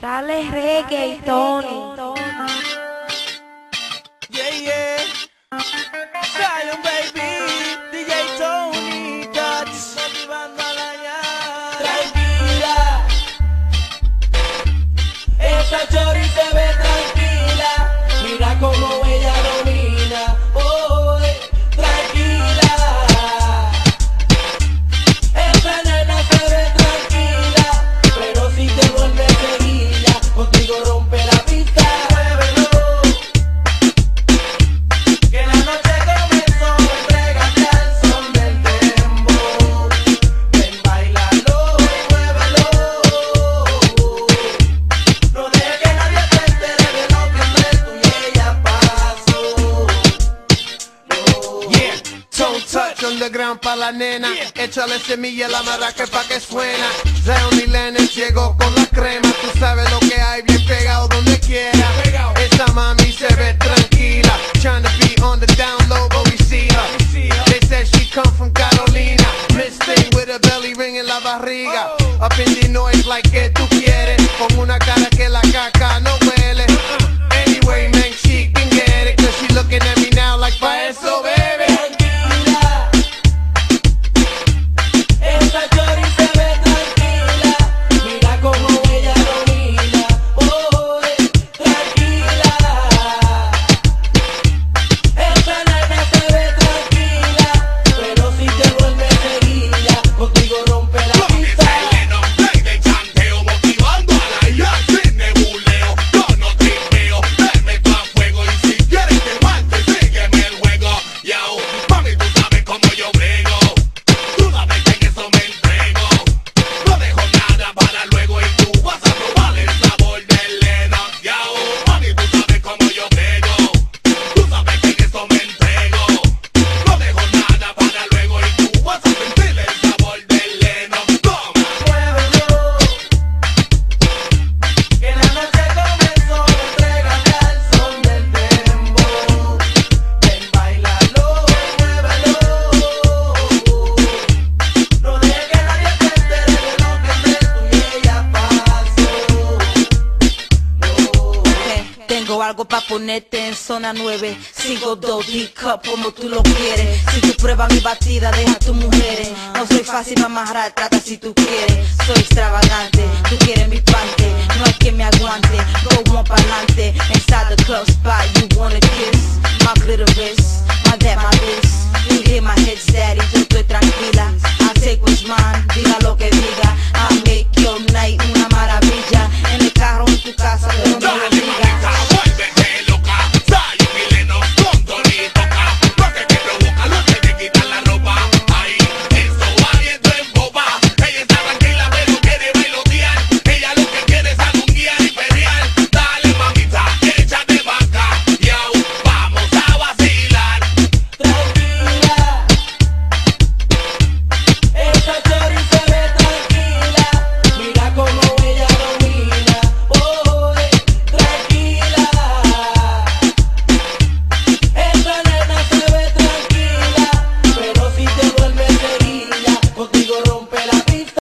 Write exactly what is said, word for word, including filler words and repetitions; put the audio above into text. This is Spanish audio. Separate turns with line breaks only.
Dale reggae, Tony.
Yeah, yeah. Zion, baby. D J Tony Touch. Motivando a la ya. Tranquila. Esa chori se ve tranquila. Mira como ella domina. Oh, tranquila. Esa nena se ve tranquila. Pero si te vuelve seguida, contigo rompe la pista.
Underground pa' la nena, échale semilla a la maraca pa' que suena. Zion y Lennox llegó con la crema. Tú sabes lo que hay, bien pegado donde quiera. Esa mami se ve tranquila, trying to be on the down low, but we see her. They said she come from Carolina, Miss Thing with a belly ring en la barriga. Up in the noise like que tú quieres, con una cara que la caca no huele. Anyway, man, she can get it, cause she looking at me now like pa' eso, baby.
Algo pa' ponerte en zona nueve, cinco dos D-Cup como tú lo quieres. Si tú pruebas mi batida, deja a tus mujeres. No soy fácil para amarrar, trata si tú quieres. Soy extravagante, tú quieres mi pan.